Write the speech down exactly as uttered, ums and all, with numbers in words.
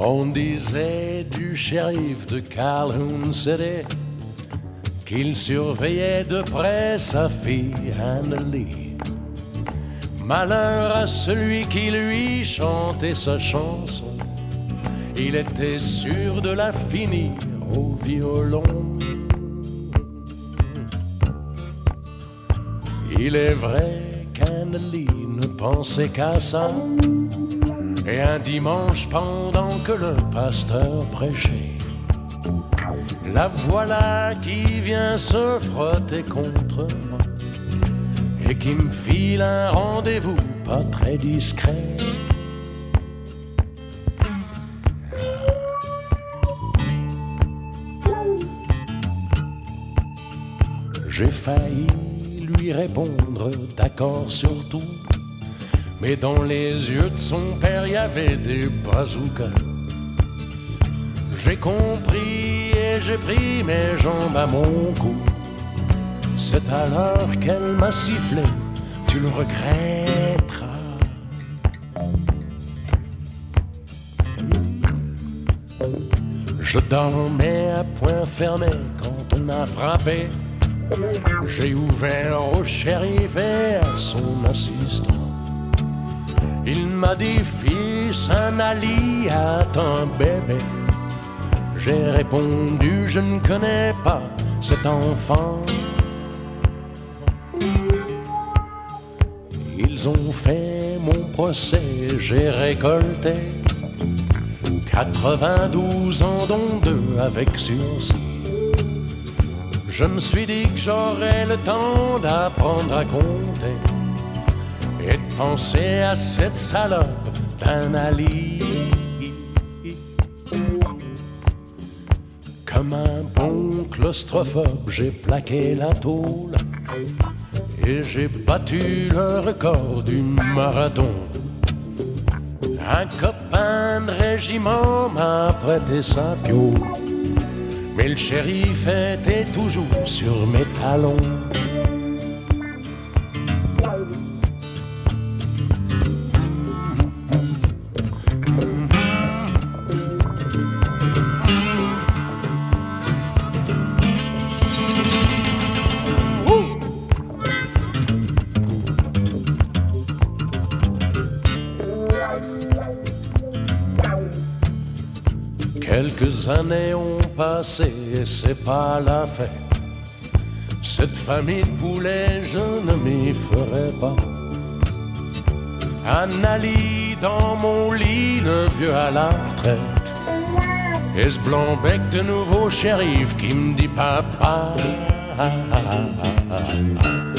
On disait du shérif de Calhoun City qu'il surveillait de près sa fille Annalie. Malheur à celui qui lui chantait sa chanson, il était sûr de la finir au violon. Il est vrai qu'Annalie ne pensait qu'à ça. Et un dimanche, pendant que le pasteur prêchait, la voilà qui vient se frotter contre moi et qui me file un rendez-vous pas très discret. J'ai failli lui répondre d'accord sur tout, mais dans les yeux de son père, il y avait des bazookas. J'ai compris et j'ai pris mes jambes à mon cou. C'est alors qu'elle m'a sifflé, tu le regretteras. Je dormais à point fermé quand on a frappé. J'ai ouvert au shérif et à son assistant. Il m'a dit, fils, Annalie a un bébé. J'ai répondu, je ne connais pas cet enfant. Ils ont fait mon procès, j'ai récolté quatre-vingt-douze ans, dont deux avec sursis. Je me suis dit que j'aurais le temps d'apprendre à compter et de penser à cette salope d'Annalie. Comme un bon claustrophobe, j'ai plaqué la tôle et j'ai battu le record du marathon. Un copain de régiment m'a prêté sa piole, mais le shérif était toujours sur mes talons. Quelques années ont passé et c'est pas la fête. Cette famille de poulets, je ne m'y ferai pas. Annalie dans mon lit, le vieux à la retraite, et ce blanc-bec de nouveau shérif qui me dit papa.